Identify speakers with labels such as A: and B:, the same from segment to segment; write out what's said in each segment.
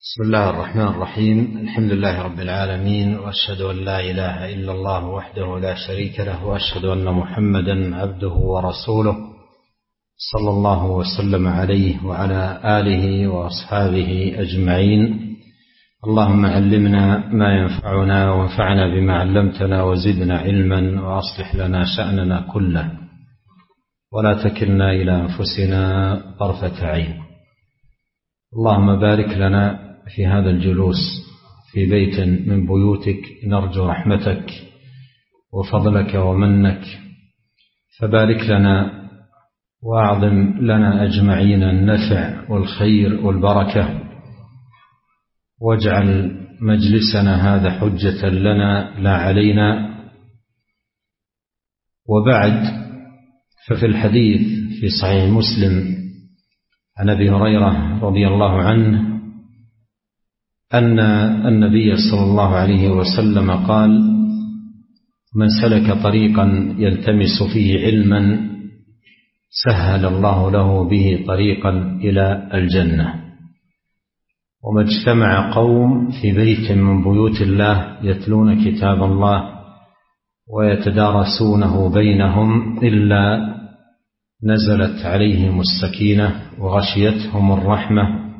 A: بسم الله الرحمن الرحيم. الحمد لله رب العالمين، وأشهد أن لا إله إلا الله وحده لا شريك له، وأشهد أن محمدا عبده ورسوله صلى الله وسلم عليه وعلى آله وأصحابه أجمعين. اللهم علمنا ما ينفعنا وانفعنا بما علمتنا وزدنا علما، وأصلح لنا شأننا كله ولا تكلنا إلى أنفسنا طرفة عين. اللهم بارك لنا في هذا الجلوس في بيت من بيوتك، نرجو رحمتك وفضلك ومنك، فبارك لنا وأعظم لنا أجمعين النفع والخير والبركة، واجعل مجلسنا هذا حجة لنا لا علينا. وبعد، ففي الحديث في صحيح مسلم عن أبي هريرة رضي الله عنه أن النبي صلى الله عليه وسلم قال: من سلك طريقا يلتمس فيه علما سهل الله له به طريقا إلى الجنة. وما اجتمع قوم في بيت من بيوت الله يتلون كتاب الله ويتدارسونه بينهم إلا نزلت عليهم السكينة وغشيتهم الرحمة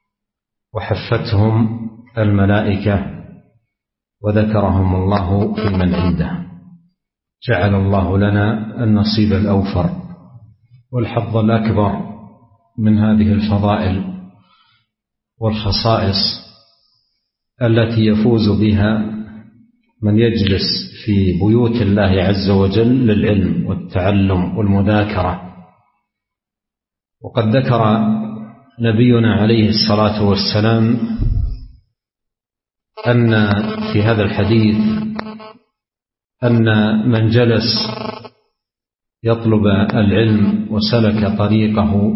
A: وحفتهم الملائكة وذكرهم الله في من عنده. جعل الله لنا النصيب الأوفر والحظ الأكبر من هذه الفضائل والخصائص التي يفوز بها من يجلس في بيوت الله عز وجل للعلم والتعلم والمذاكرة. وقد ذكر نبينا عليه الصلاة والسلام أن في هذا الحديث أن من جلس يطلب العلم وسلك طريقه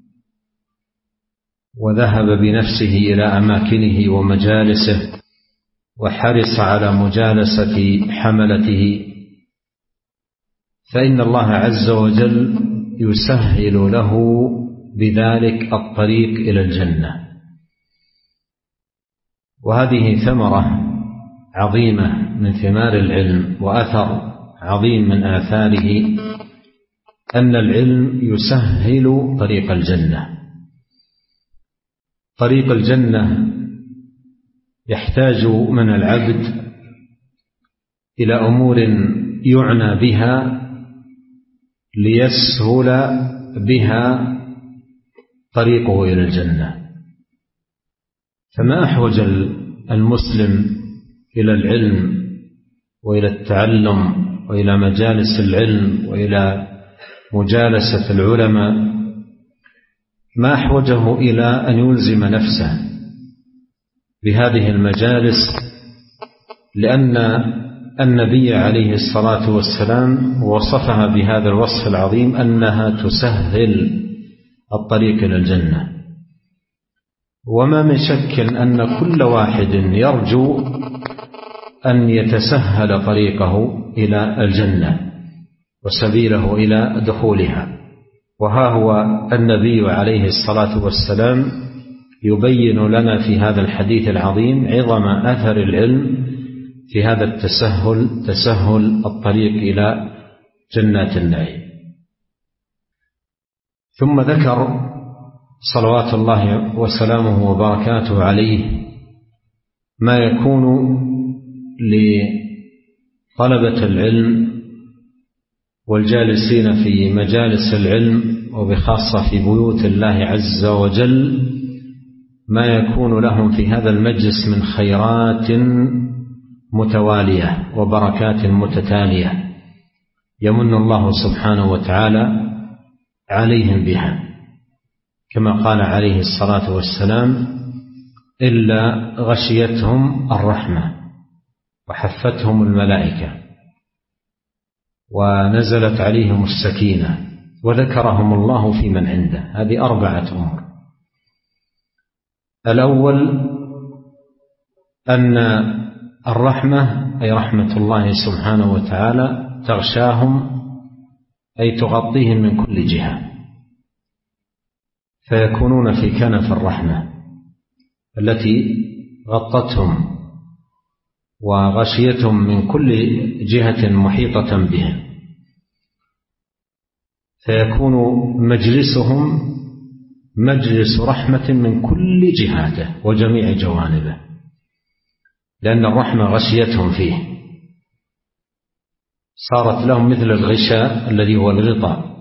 A: وذهب بنفسه إلى أماكنه ومجالسه وحرص على مجالسة حملته، فإن الله عز وجل يسهل له بذلك الطريق إلى الجنة. وهذه ثمرة عظيمة من ثمار العلم، وأثر عظيم من آثاره أن العلم يسهل طريق الجنة. طريق الجنة يحتاج من العبد إلى أمور يعنى بها ليسهل بها طريقه إلى الجنة. فما أحوج المسلم إلى العلم وإلى التعلم وإلى مجالس العلم وإلى مجالسة العلماء، ما أحوجه إلى أن يلزم نفسه بهذه المجالس، لأن النبي عليه الصلاة والسلام وصفها بهذا الوصف العظيم أنها تسهل الطريق إلى الجنة. وما من شك أن كل واحد يرجو أن يتسهل طريقه إلى الجنة وسبيله إلى دخولها. وها هو النبي عليه الصلاة والسلام يبين لنا في هذا الحديث العظيم عظم أثر العلم في هذا التسهل، تسهل الطريق إلى جنات النعيم. ثم ذكر صلوات الله وسلامه وبركاته عليه ما يكون لطلبة العلم والجالسين في مجالس العلم، وبخاصة في بيوت الله عز وجل، ما يكون لهم في هذا المجلس من خيرات متوالية وبركات متتالية يمن الله سبحانه وتعالى عليهم بها، كما قال عليه الصلاة والسلام: إلا غشيتهم الرحمة وحفتهم الملائكة ونزلت عليهم السكينة وذكرهم الله في من عنده. هذه 4 أمور. الأول أن الرحمة أي رحمة الله سبحانه وتعالى تغشاهم، أي تغطيهم من كل جهة، فيكونون في كنف الرحمة. التي غطتهم وغشيتهم من كل جهة محيطة بهم، فيكون مجلسهم مجلس رحمة من كل جهاته وجميع جوانبه، لأن الرحمة غشيتهم فيه، صارت لهم مثل الغشاء الذي هو الغطاء.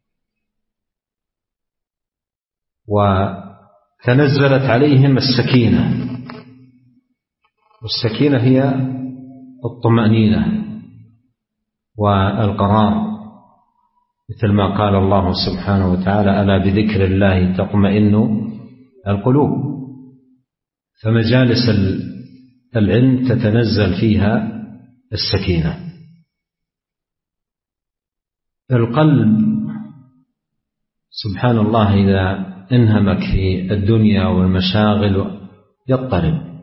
A: وتنزلت عليهم السكينة، والسكينة هي الطمأنينة والقرار، مثل ما قال الله سبحانه وتعالى: ألا بذكر الله تطمئن القلوب. فمجالس العلم تتنزل فيها السكينة. القلب سبحان الله إذا انهمك في الدنيا والمشاغل يضطرب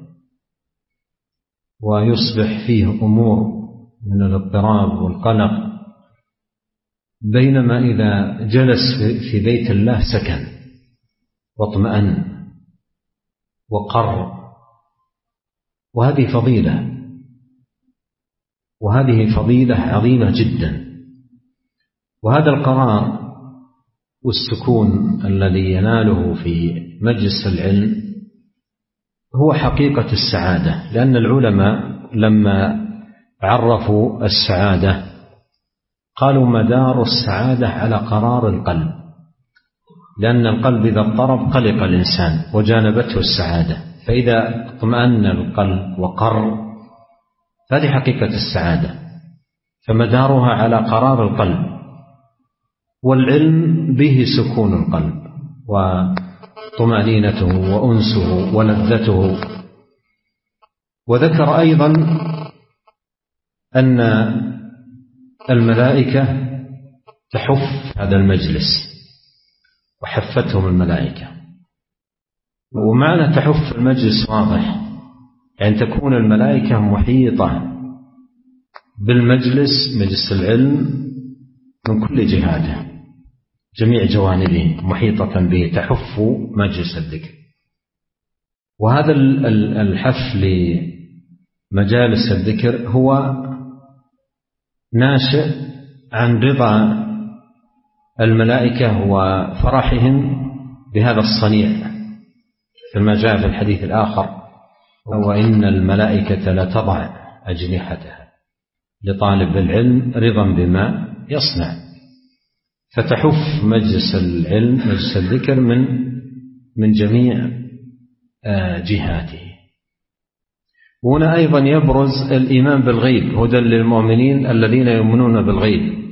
A: ويصبح فيه أمور من الاضطراب والقلق، بينما إذا جلس في بيت الله سكن واطمأن وقر. وهذه فضيلة عظيمة جدا. وهذا القرار والسكون الذي يناله في مجلس العلم هو حقيقة السعادة، لأن العلماء لما عرفوا السعادة قالوا: مدار السعادة على قرار القلب، لأن القلب إذا اضطرب قلق الإنسان وجانبته السعادة، فإذا اطمأن القلب وقر هذه حقيقة السعادة، فمدارها على قرار القلب. والعلم به سكون القلب وطمأنينته وأنسه ولذته. وذكر أيضا أن الملائكة تحف هذا المجلس، وحفتهم الملائكة. ومعنى تحف المجلس واضح، يعني تكون الملائكة محيطة بالمجلس، مجلس العلم، من كل جهاته، جميع جوانبه محيطة به، تحف مجلس الذكر. وهذا الحف لمجالس الذكر هو ناشئ عن رضا الملائكة وفرحهم بهذا الصنيع، كما جاء في الحديث الآخر: وإن الملائكة لتضع أجنحتها لطالب العلم رضا بما يصنع. فتحف مجلس العلم، مجلس الذكر، من جميع جهاته. هنا أيضا يبرز الإيمان بالغيب، هدى للمؤمنين الذين يؤمنون بالغيب.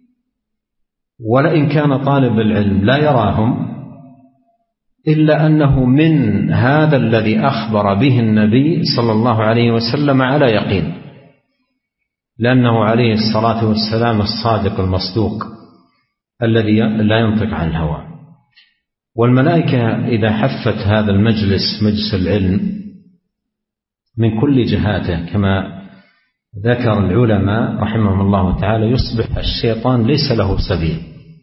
A: ولئن كان طالب العلم لا يراهم، إلا أنه من هذا الذي أخبر به النبي صلى الله عليه وسلم على يقين، لأنه عليه الصلاة والسلام الصادق المصدوق الذي لا ينطق عن الهوى. والملائكة إذا حفت هذا المجلس، مجلس العلم، من كل جهاته، كما ذكر العلماء رحمهم الله تعالى، يصبح الشيطان ليس له سبيل.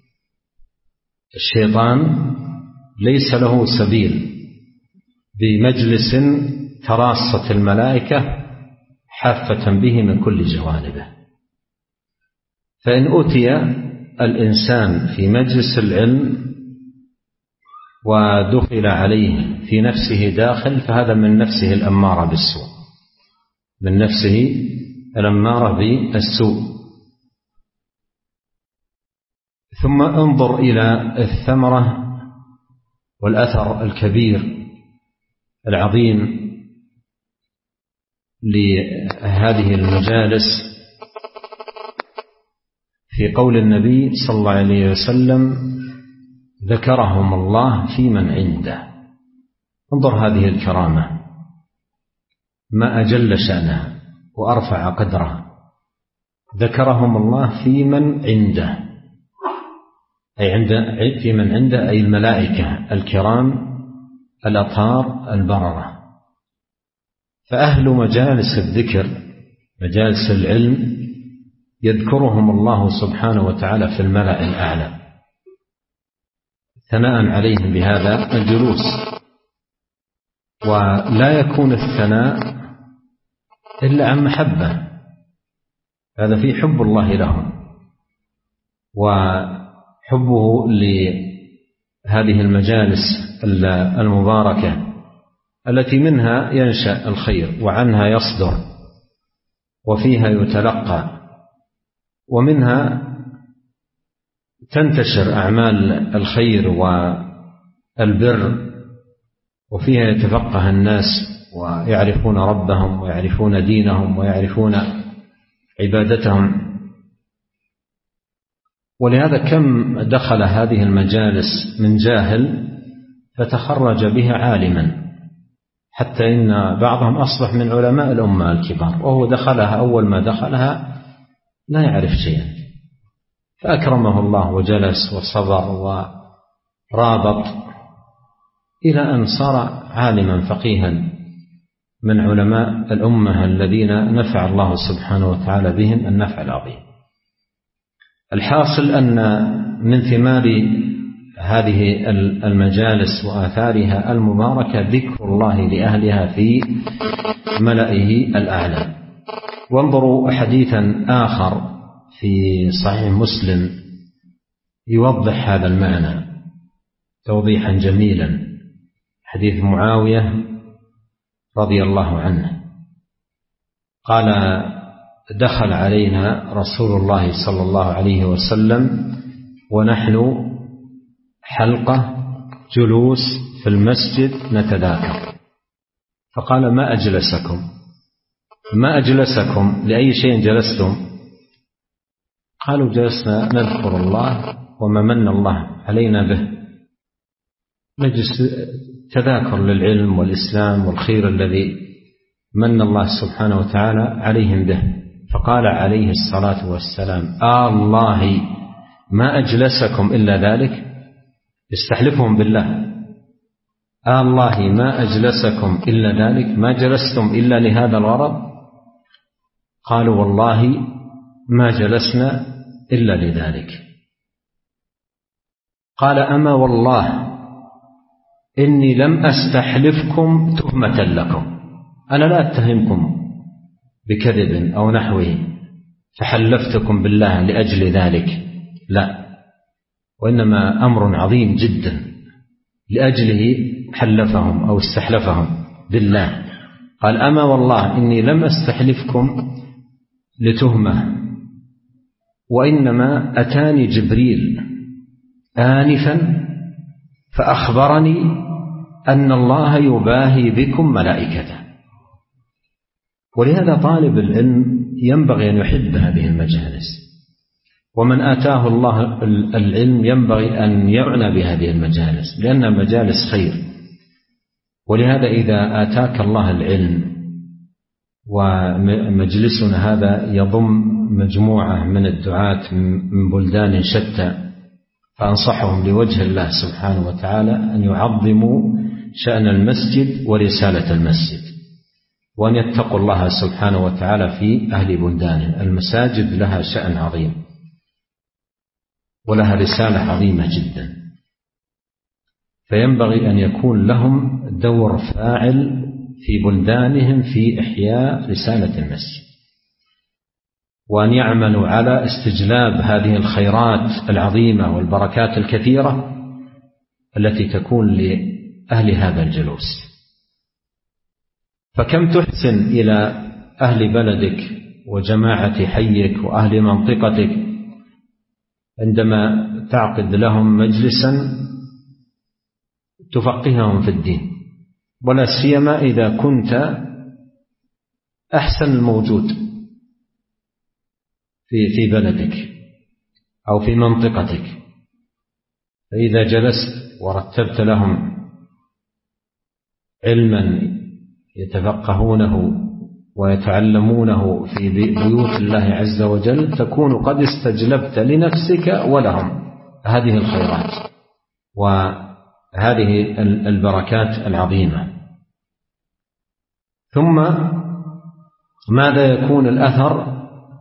A: الشيطان ليس له سبيل بمجلس تراصت الملائكة حافة به من كل جوانبه. فإن أتي الإنسان في مجلس العلم ودخل عليه في نفسه داخل، فهذا من نفسه الأمارة بالسوء، من نفسه الأمارة بالسوء. ثم انظر إلى الثمرة والأثر الكبير العظيم لهذه المجالس في قول النبي صلى الله عليه وسلم: ذكرهم الله في من عنده. انظر هذه الكرامة، ما أجل شأنها وأرفع قدرها. ذكرهم الله في من عنده، أي في من عنده، أي الملائكة الكرام الأطهار البررة. فأهل مجالس الذكر، مجالس العلم، يذكرهم الله سبحانه وتعالى في الملأ الأعلى ثناء عليهم بهذا الجلوس. ولا يكون الثناء إلا عن محبة، هذا فيه حب الله لهم وحبه لهذه المجالس المباركة التي منها ينشأ الخير وعنها يصدر وفيها يتلقى ومنها تنتشر أعمال الخير والبر وفيها يتفقه الناس ويعرفون ربهم ويعرفون دينهم ويعرفون عبادتهم. ولهذا كم دخل هذه المجالس من جاهل فتخرج بها عالما، حتى إن بعضهم أصبح من علماء الأمة الكبار، وهو دخلها أول ما دخلها لا يعرف شيئا، فأكرمه الله وجلس وصبر ورابط إلى أن صار عالما فقيها من علماء الأمة الذين نفع الله سبحانه وتعالى بهم النفع العظيم. الحاصل أن من ثمار هذه المجالس وآثارها المباركة ذكر الله لأهلها في ملئه الأعلى. وانظروا حديثا آخر في صحيح مسلم يوضح هذا المعنى توضيحا جميلا، حديث معاوية رضي الله عنه قال: دخل علينا رسول الله صلى الله عليه وسلم ونحن حلقة جلوس في المسجد نتذاكر، فقال: ما أجلسكم لأي شيء جلستم؟ قالوا: جلسنا نذكر الله وما من الله علينا به، نجلس تذاكر للعلم والإسلام والخير الذي من الله سبحانه وتعالى عليهم به. فقال عليه الصلاة والسلام: الله ما أجلسكم إلا ذلك، استحلفهم بالله، الله ما أجلسكم إلا ذلك، ما جلستم إلا لهذا الغرض؟ قالوا: والله ما جلسنا إلا لذلك. قال: أما والله إني لم أستحلفكم تهمة لكم، أنا لا أتهمكم بكذب أو نحوه فحلفتكم بالله لأجل ذلك، لا، وإنما أمر عظيم جدا لأجله حلفهم أو استحلفهم بالله. قال: أما والله إني لم أستحلفكم لتهمة، وإنما أتاني جبريل آنفا فأخبرني أن الله يباهي بكم ملائكته. ولهذا طالب العلم ينبغي أن يحب هذه المجالس، ومن آتاه الله العلم ينبغي أن يعنى بهذه المجالس، لأن مجالس خير. ولهذا إذا آتاك الله العلم ومجلسنا هذا يضم مجموعة من الدعاة من بلدان شتى، فأنصحهم لوجه الله سبحانه وتعالى أن يعظموا شأن المسجد ورسالة المسجد، وأن يتقوا الله سبحانه وتعالى في أهل بلدانهم. المساجد لها شأن عظيم ولها رسالة عظيمة جدا، فينبغي أن يكون لهم دور فاعل في بلدانهم في إحياء رسالة المسجد، وأن يعملوا على استجلاب هذه الخيرات العظيمة والبركات الكثيرة التي تكون لأهل هذا الجلوس. فكم تحسن إلى أهل بلدك وجماعة حيك وأهل منطقتك عندما تعقد لهم مجلسا تفقههم في الدين، ولا سيما إذا كنت أحسن الموجود في بلدك أو في منطقتك. فإذا جلست ورتبت لهم علما يتفقهونه ويتعلمونه في بيوت الله عز وجل، تكون قد استجلبت لنفسك ولهم هذه الخيرات وهذه البركات العظيمة. ثم ماذا يكون الأثر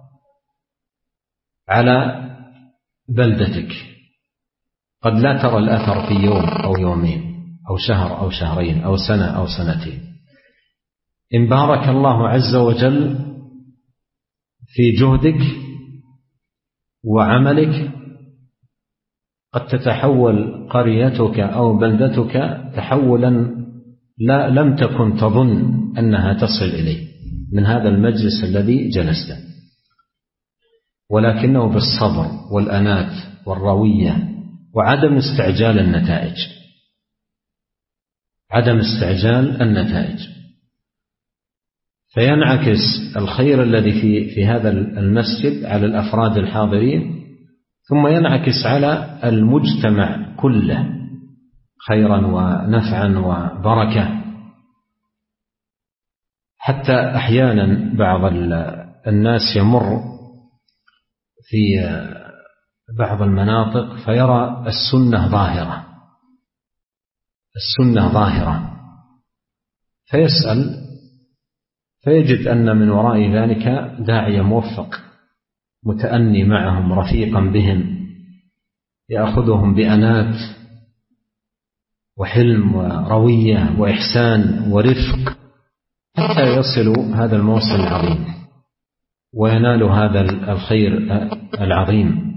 A: على بلدتك؟ قد لا ترى الأثر في يوم أو يومين، أو شهر أو شهرين أو سنة أو سنتين، إن بارك الله عز وجل في جهدك وعملك قد تتحول قريتك أو بلدتك تحولا لم تكن تظن أنها تصل إليه من هذا المجلس الذي جلسته، ولكنه بالصبر والأنات والروية وعدم استعجال النتائج، عدم استعجال النتائج، فينعكس الخير الذي في هذا المسجد على الأفراد الحاضرين، ثم ينعكس على المجتمع كله خيرا ونفعا وبركة. حتى أحيانا بعض الناس يمر في بعض المناطق فيرى السنة ظاهرة فيسأل فيجد أن من وراء ذلك داعية موفق متأني معهم رفيقا بهم يأخذهم بأنات وحلم وروية وإحسان ورفق حتى يصلوا هذا الموصل العظيم وينالوا هذا الخير العظيم.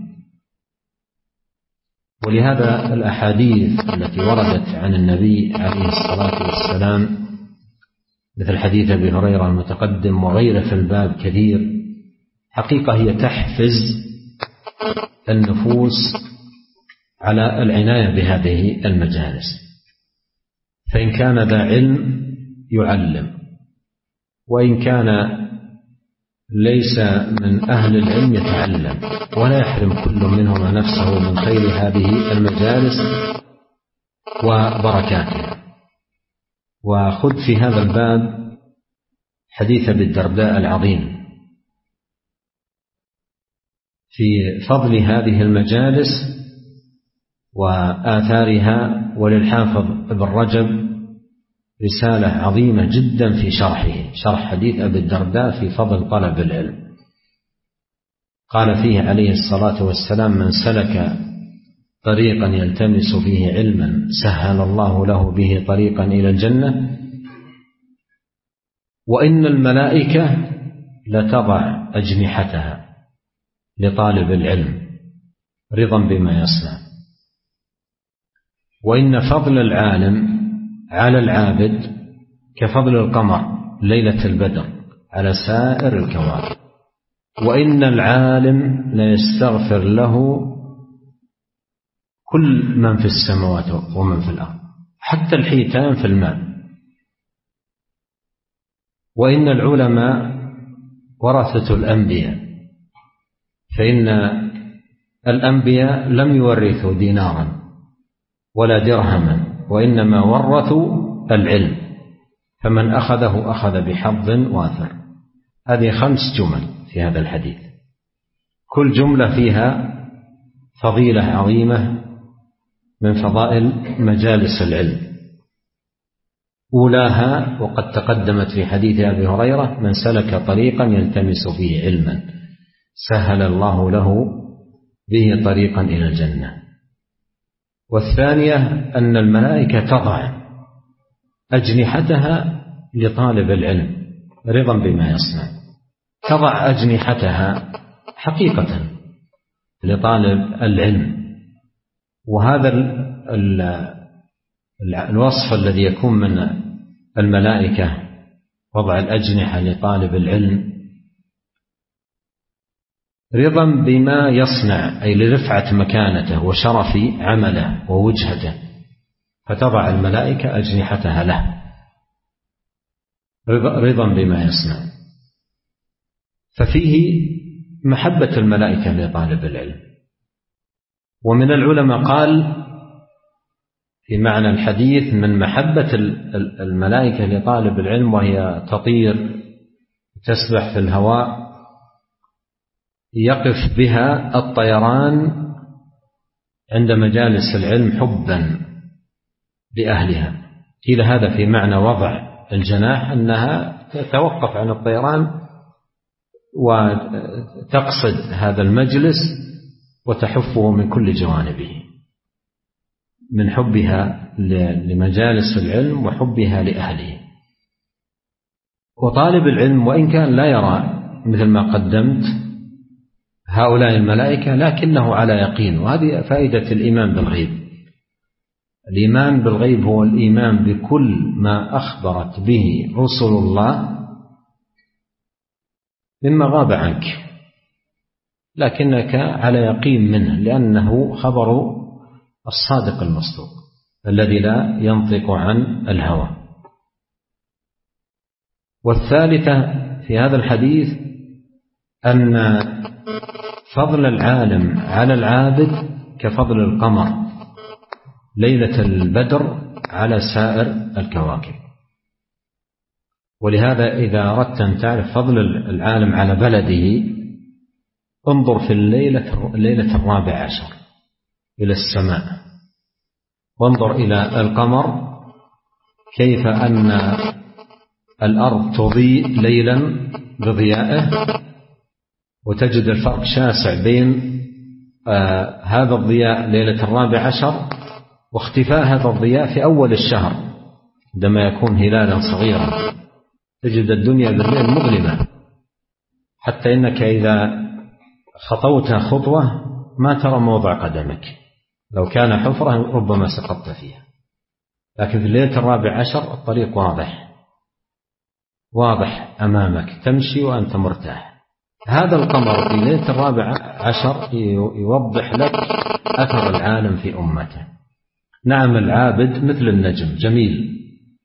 A: ولهذا الأحاديث التي وردت عن النبي عليه الصلاة والسلام مثل حديث أبي هريرة المتقدم وغيره في الباب كثير، حقيقة هي تحفز النفوس على العناية بهذه المجالس، فإن كان ذا علم يعلم، وإن كان ليس من أهل العلم يتعلم، ولا يحرم كل منهما نفسه من خير هذه المجالس وبركاتها. وخذ في هذا الباب حديث أبي الدرداء العظيم في فضل هذه المجالس وآثارها، وللحافظ ابن رجب رسالة عظيمة جدا في شرح حديث أبي الدرداء في فضل طلب العلم. قال فيه عليه الصلاة والسلام: من سلك طريقا يلتمس فيه علما سهل الله له به طريقا إلى الجنة، وإن الملائكة لتضع أجنحتها لطالب العلم رضا بما يصنع، وإن فضل العالم على العابد كفضل القمر ليلة البدر على سائر الكواكب، وإن العالم ليستغفر له كل من في السماوات ومن في الأرض حتى الحيتان في الماء، وإن العلماء ورثة الأنبياء، فإن الأنبياء لم يورثوا دينارا ولا درهما، وإنما ورثوا العلم، فمن أخذه أخذ بحظ وافر. هذه 5 جمل في هذا الحديث، كل جملة فيها فضيلة عظيمة من فضائل مجالس العلم. أولاها وقد تقدمت في حديث أبي هريرة: من سلك طريقا يلتمس فيه علما سهل الله له به طريقا إلى الجنة. والثانية أن الملائكة تضع أجنحتها لطالب العلم رضا بما يصنع، تضع أجنحتها حقيقة لطالب العلم. وهذا الوصف الذي يكون من الملائكة وضع الأجنحة لطالب العلم رضا بما يصنع، أي لرفعة مكانته وشرف عمله ووجهته، فتضع الملائكة أجنحتها له رضا بما يصنع. ففيه محبة الملائكة لطالب العلم. ومن العلماء قال في معنى الحديث: من محبة الملائكة لطالب العلم وهي تطير تسبح في الهواء يقف بها الطيران عند مجالس العلم حبا بأهلها. قيل هذا في معنى وضع الجناح، أنها تتوقف عن الطيران وتقصد هذا المجلس وتحفه من كل جوانبه. من حبها لمجالس العلم وحبها لأهله. وطالب العلم وإن كان لا يرى مثل ما قدمت هؤلاء الملائكة لكنه على يقين، وهذه فائدة الإيمان بالغيب. الإيمان بالغيب هو الإيمان بكل ما أخبرت به رسل الله مما غاب عنك، لكنك على يقين منه لأنه خبر الصادق المصدوق الذي لا ينطق عن الهوى. والثالثة في هذا الحديث أن فضل العالم على العابد كفضل القمر ليلة البدر على سائر الكواكب. ولهذا إذا أردت أن تعرف فضل العالم على بلده انظر في الليلة 14 إلى السماء، وانظر إلى القمر كيف أن الأرض تضيء ليلا بضيائه، وتجد الفرق شاسع بين هذا الضياء ليلة 14 واختفاء هذا الضياء في أول الشهر عندما يكون هلالا صغيرا. تجد الدنيا بالليل مظلمة، حتى إنك إذا خطوت خطوة ما ترى موضع قدمك، لو كان حفرة ربما سقطت فيها. لكن في الليلة 14 الطريق واضح أمامك، تمشي وأنت مرتاح. هذا القمر في ليلة 14 يوضح لك أثر العالم في أمته. نعم العابد مثل النجم جميل،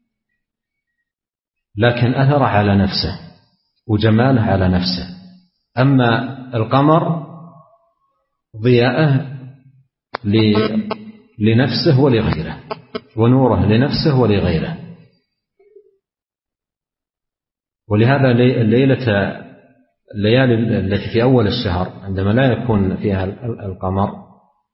A: لكن أثره على نفسه وجماله على نفسه. أما القمر ضياءه لنفسه ولغيره، ونوره لنفسه ولغيره. ولهذا الليالي التي في أول الشهر عندما لا يكون فيها القمر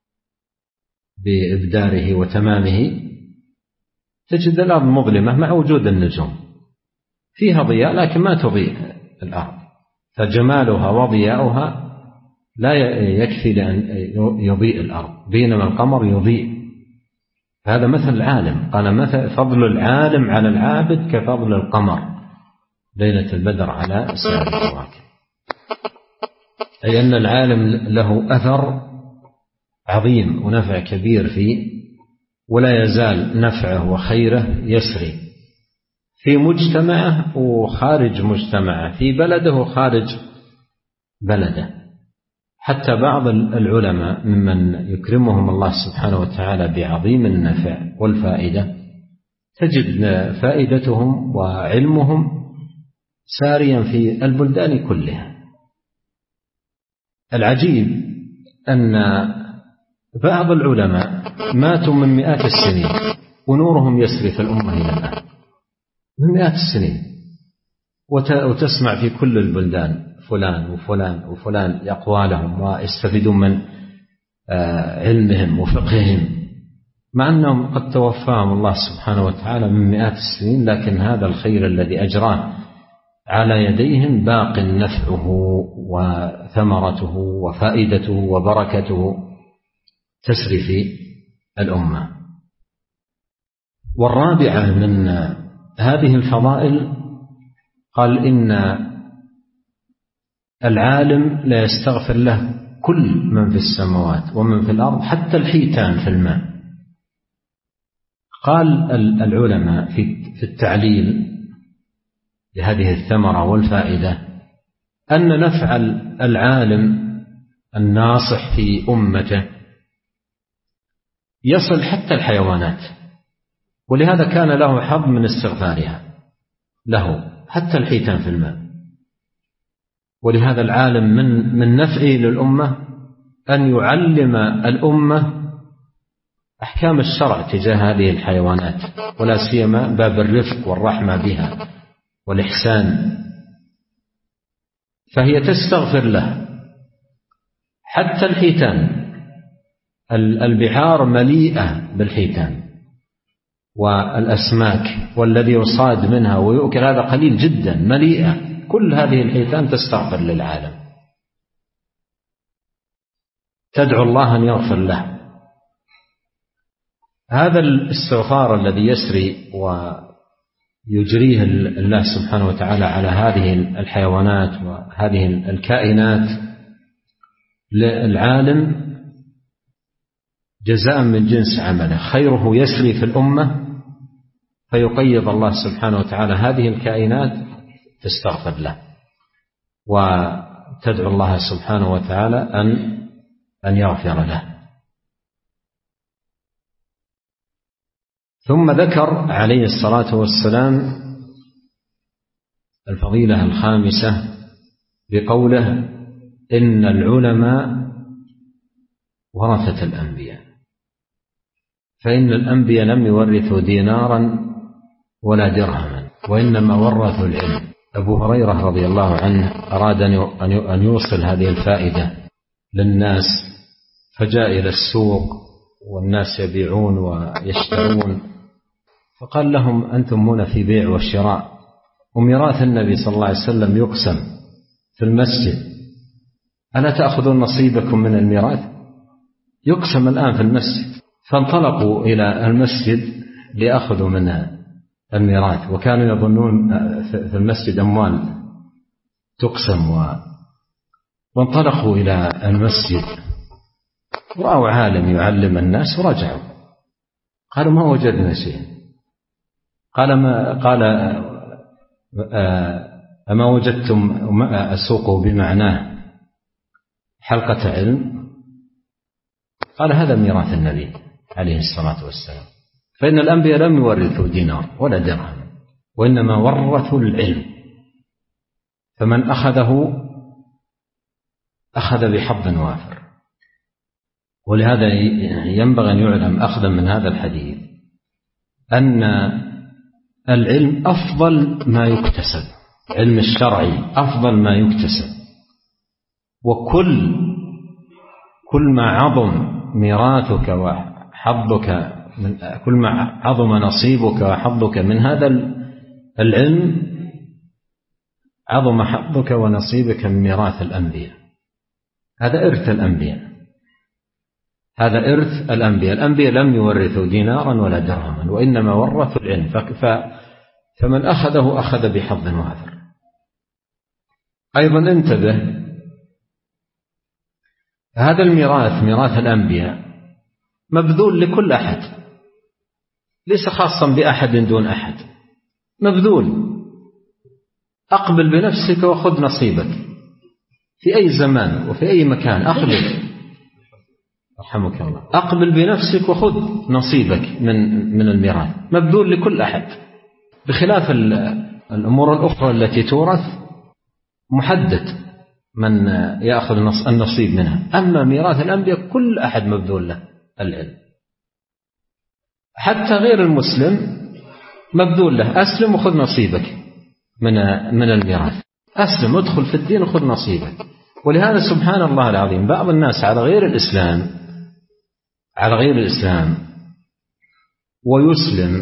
A: بإبداره وتمامه تجد الأرض مظلمة مع وجود النجوم، فيها ضياء لكن ما تضيء الأرض، فجمالها وضياؤها لا يكفي لأن يضيء الأرض، بينما القمر يضيء. هذا مثل العالم، قال مثل فضل العالم على العابد كفضل القمر ليلة البدر على سائر الكواكب. أي أن العالم له أثر عظيم ونفع كبير فيه، ولا يزال نفعه وخيره يسري في مجتمعه وخارج مجتمعه، في بلده وخارج بلده. حتى بعض العلماء ممن يكرمهم الله سبحانه وتعالى بعظيم النفع والفائدة تجد فائدتهم وعلمهم ساريا في البلدان كلها. العجيب أن بعض العلماء ماتوا من مئات السنين ونورهم يسري في الأمة إلى الآن، من مئات السنين، وتسمع في كل البلدان فلان وفلان وفلان أقوالهم ويستفيدون من علمهم وفقههم، مع أنهم قد توفاهم الله سبحانه وتعالى من مئات السنين، لكن هذا الخير الذي أجراه على يديهم باق نفعه وثمرته وفائدته وبركته تسري في الأمة. والرابعة من هذه الفضائل قال إن العالم لا يستغفر له كل من في السماوات ومن في الأرض حتى الحيتان في الماء. قال العلماء في التعليل لهذه الثمرة والفائدة أن نفع العالم الناصح في أمته يصل حتى الحيوانات، ولهذا كان له حظ من استغفارها له حتى الحيتان في الماء. ولهذا العالم من نفعه للأمة أن يعلم الأمة أحكام الشرع تجاه هذه الحيوانات، ولا سيما باب الرفق والرحمة بها والإحسان، فهي تستغفر له حتى الحيتان. البحار مليئة بالحيتان والأسماك، والذي يصاد منها ويؤكل هذا قليل جدا، مليئة. كل هذه الحيتان تستغفر للعالم، تدعو الله أن يغفر له. هذا الاستغفار الذي يسري ويجريه الله سبحانه وتعالى على هذه الحيوانات وهذه الكائنات للعالم جزاء من جنس عمله، خيره يسري في الأمة فيقيض الله سبحانه وتعالى هذه الكائنات تستغفر له وتدعو الله سبحانه وتعالى أن يغفر له. ثم ذكر عليه الصلاة والسلام الفضيلة الخامسة بقوله: إن العلماء ورثة الأنبياء، فإن الأنبياء لم يورثوا دينارا ولا درهما وإنما ورثوا العلم. أبو هريرة رضي الله عنه أراد أن يوصل هذه الفائدة للناس، فجاء إلى السوق والناس يبيعون ويشترون، فقال لهم: أنتم هنا في بيع وشراء، وميراث النبي صلى الله عليه وسلم يقسم في المسجد، ألا تأخذون نصيبكم من الميراث؟ يقسم الآن في المسجد. فانطلقوا إلى المسجد ليأخذوا من الميراث، وكانوا يظنون في المسجد أموال تقسم، وانطلقوا إلى المسجد رأوا عالم يعلم الناس ورجعوا، قالوا: ما وجدنا شيء. قال: أما وجدتم أسوقه بمعناه حلقة علم؟ قال: هذا ميراث النبي عليه الصلاة والسلام، فإن الأنبياء لم يورثوا دينار ولا درهم وإنما ورثوا العلم، فمن أخذه أخذ بحظ وافر. ولهذا ينبغي أن يعلم أخذا من هذا الحديث أن العلم أفضل ما يكتسب، علم الشرعي أفضل ما يكتسب، وكل ما عظم ميراثك وحظك كل ما عظم نصيبك وحظك من هذا العلم عظم حظك ونصيبك من ميراث الأنبياء. هذا إرث الأنبياء، هذا إرث الأنبياء. الأنبياء لم يورثوا دينارا ولا درهما وإنما ورثوا العلم، فمن أخذه أخذ بحظ وافر. أيضا انتبه، هذا الميراث ميراث الأنبياء مبذول لكل أحد، ليس خاصا بأحد دون أحد، مبذول. أقبل بنفسك وخذ نصيبك في أي زمان وفي أي مكان. أقبل، رحمك الله، أقبل بنفسك وخذ نصيبك من الميراث، مبذول لكل أحد، بخلاف الأمور الأخرى التي تورث محدد من يأخذ النصيب منها. أما ميراث الأنبياء كل أحد مبذول له العلم، حتى غير المسلم مبذول له. أسلم وخذ نصيبك من الميراث، أسلم ادخل في الدين وخذ نصيبك. ولهذا سبحان الله العظيم بعض الناس على غير الإسلام ويسلم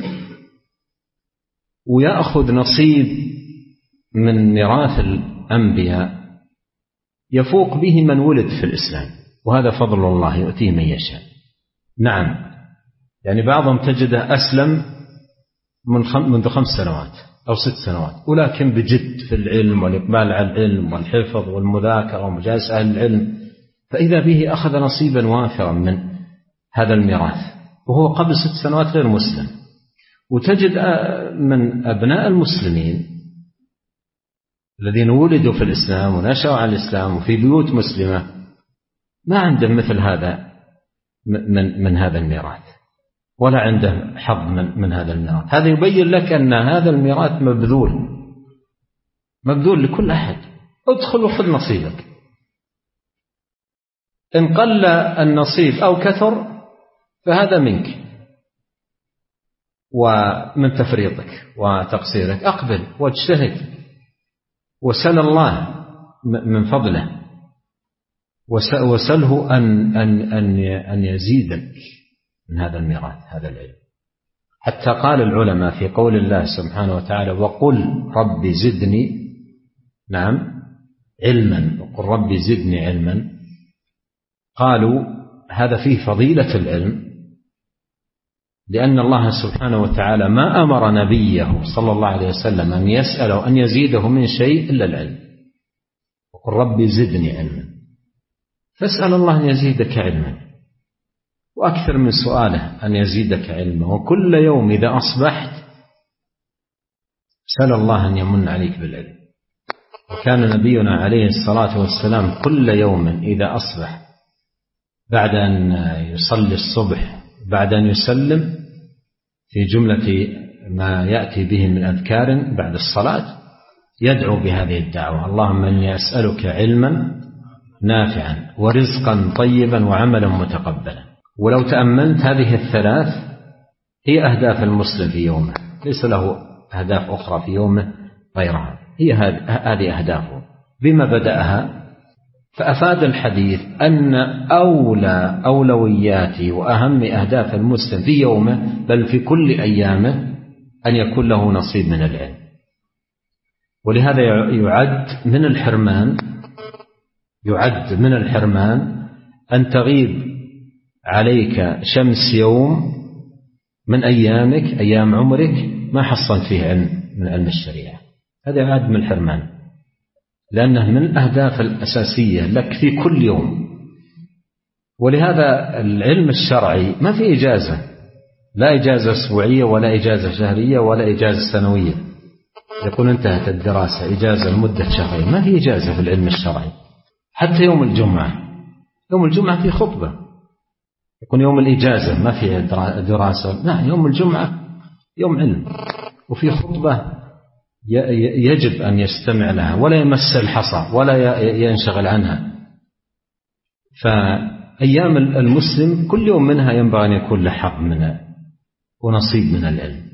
A: ويأخذ نصيب من ميراث الأنبياء يفوق به من ولد في الإسلام، وهذا فضل الله يؤتيه من يشاء. نعم، يعني بعضهم تجده أسلم منذ 5 سنوات أو 6 سنوات، ولكن بجد في العلم والإقبال على العلم والحفظ والمذاكرة ومجالسة أهل العلم، فإذا به أخذ نصيبا وافرا من هذا الميراث وهو قبل 6 سنوات غير مسلم. وتجد من أبناء المسلمين الذين ولدوا في الإسلام ونشأوا على الإسلام وفي بيوت مسلمة ما عندهم مثل هذا من هذا الميراث، ولا عنده حظ من هذا الميراث. هذا يبين لك أن هذا الميراث مبذول لكل أحد. ادخل وخذ نصيبك، إن قل النصيب أو كثر فهذا منك ومن تفريطك وتقصيرك. أقبل واجتهد وسل الله من فضله، وسله أن يزيدك من هذا الميراث، هذا العلم. حتى قال العلماء في قول الله سبحانه وتعالى: وقل رب زدني علما، وقل رب زدني علما. قالوا هذا فيه فضيلة العلم لأن الله سبحانه وتعالى ما أمر نبيه صلى الله عليه وسلم أن يسأله أن يزيده من شيء إلا العلم. وقل ربي زدني علما، فاسأل الله أن يزيدك علما، وأكثر من سؤاله أن يزيدك علما. وكل يوم إذا أصبحت سأل الله أن يمن عليك بالعلم. وكان نبينا عليه الصلاة والسلام كل يوم إذا أصبح بعد أن يصلي الصبح بعد أن يسلم في جملة ما يأتي به من أذكار بعد الصلاة يدعو بهذه الدعوة: اللهم إني أسألك علما نافعا ورزقا طيبا وعملا متقبلا. ولو تأملت هذه الثلاث هي أهداف المسلم في يومه، ليس له أهداف أخرى في يومه غيرها، هي هذه أهدافه. بما بدأها؟ فأفاد الحديث أن أولى أولويات وأهم أهداف المسلم في يومه بل في كل أيامه أن يكون له نصيب من العلم. ولهذا يعد من الحرمان أن تغيب عليك شمس يوم من أيامك، أيام عمرك، ما حصلت فيه علم من علم الشريعة. هذا يعد من الحرمان، لأنه من الأهداف الأساسية لك في كل يوم. ولهذا العلم الشرعي ما في إجازة، لا إجازة أسبوعية ولا إجازة شهرية ولا إجازة سنوية يكون انتهت الدراسة إجازة لمدة شهرين. ما في إجازة في العلم الشرعي. حتى يوم الجمعة في خطبة، يكون يوم الإجازة ما في دراسة، لا، يوم الجمعة يوم علم وفي خطبة يجب أن يستمع لها ولا يمس الحصى ولا ينشغل عنها. فأيام المسلم كل يوم منها ينبغي أن يكون له حظ منها ونصيب من العلم،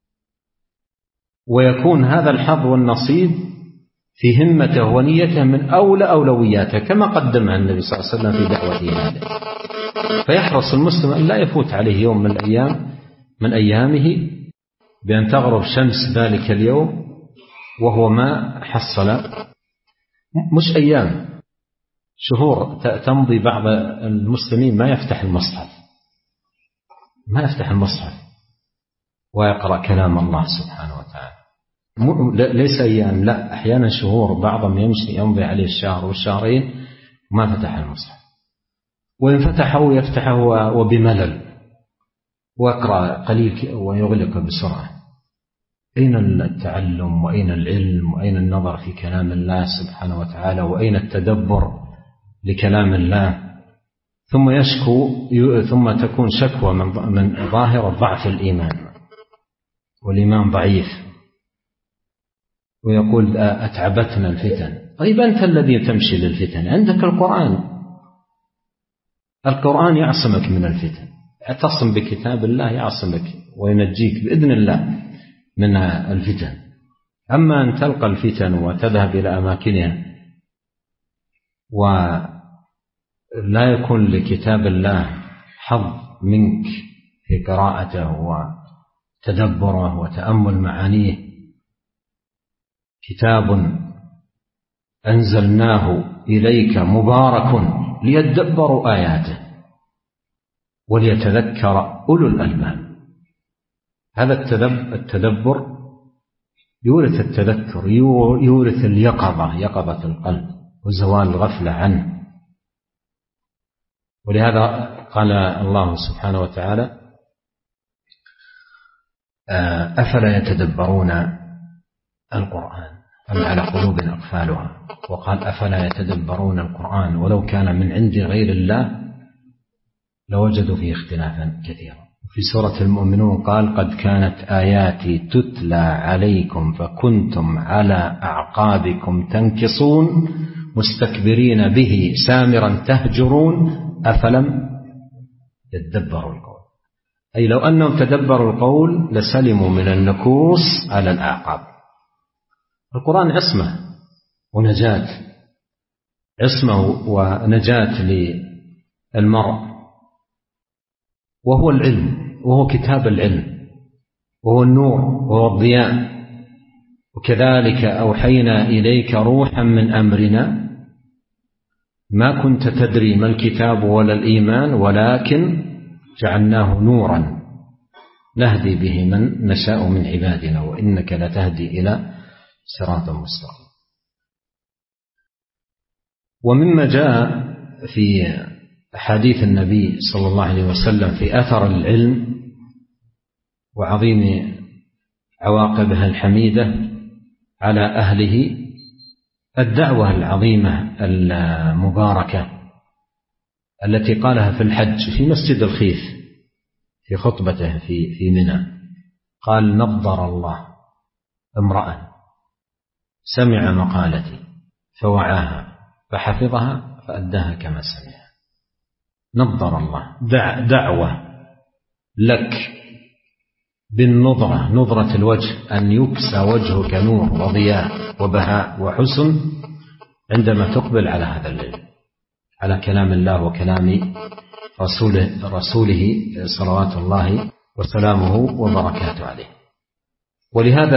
A: ويكون هذا الحظ والنصيب في همته ونيته من أولى أولوياته كما قدمها النبي صلى الله عليه وسلم في دعوته هذه. فيحرص المسلم أن لا يفوت عليه يوم من أيامه بأن تغرب شمس ذلك اليوم وهو ما حصل، مش أيام، شهور تمضي بعض المسلمين ما يفتح المصحف ويقرأ كلام الله سبحانه وتعالى. ليس أيام، لا، أحيانا شهور، بعضهم يمضي عليه الشهر والشهرين ما فتح المصحف، وإن فتحه يفتحه وبملل ويقرأ قليل ويغلق بسرعة. أين التعلم وأين العلم وأين النظر في كلام الله سبحانه وتعالى وأين التدبر لكلام الله؟ ثم تكون شكوى من ظاهرة ضعف الإيمان، والإيمان ضعيف، ويقول أتعبتنا الفتن. طيب أنت الذي تمشي للفتن، عندك القرآن يعصمك من الفتن. اعتصم بكتاب الله يعصمك وينجيك بإذن الله من الفتن. أما أن تلقى الفتن وتذهب إلى أماكنها ولا يكون لكتاب الله حظ منك في قراءته وتدبره وتأمل معانيه: كتاب أنزلناه إليك مبارك ليدبروا آياته وليتذكر أولو الألباب. هذا التدبر يورث التذكر، يورث يقظة القلب وزوال الغفلة عنه. ولهذا قال الله سبحانه وتعالى: أفلا يتدبرون القرآن أم على قلوب أقفالها. وقال: أفلا يتدبرون القرآن ولو كان من عند غير الله لوجدوا فيه اختلافا كثيرا. في سورة المؤمنون قال: قد كانت آياتي تتلى عليكم فكنتم على أعقابكم تنكصون مستكبرين به سامرا تهجرون أفلم يتدبروا القول. أي لو أنهم تدبروا القول لسلموا من النكوص على الأعقاب. القرآن عصمة ونجاة للمرء، وهو العلم، وهو كتاب العلم، وهو النور، وهو الضياء. وكذلك أوحينا إليك روحا من أمرنا ما كنت تدري ما الكتاب ولا الإيمان ولكن جعلناه نورا نهدي به من نشاء من عبادنا وإنك لتهدي إلى صراط مستقيم. ومما جاء في حديث النبي صلى الله عليه وسلم في أثر العلم وعظيم عواقبها الحميدة على أهله الدعوة العظيمة المباركة التي قالها في الحج في مسجد الخيف في خطبته في منى، قال: نضر الله امرأ سمع مقالتي فوعاها فحفظها فأداها كما سمعها. نضر الله، دعوة لك بالنظرة، نظرة الوجه، أن يكسى وجهك نور وضياء وبهاء وحسن عندما تقبل على هذا العلم، على كلام الله وكلام رسوله صلوات الله وسلامه وبركاته عليه. ولهذا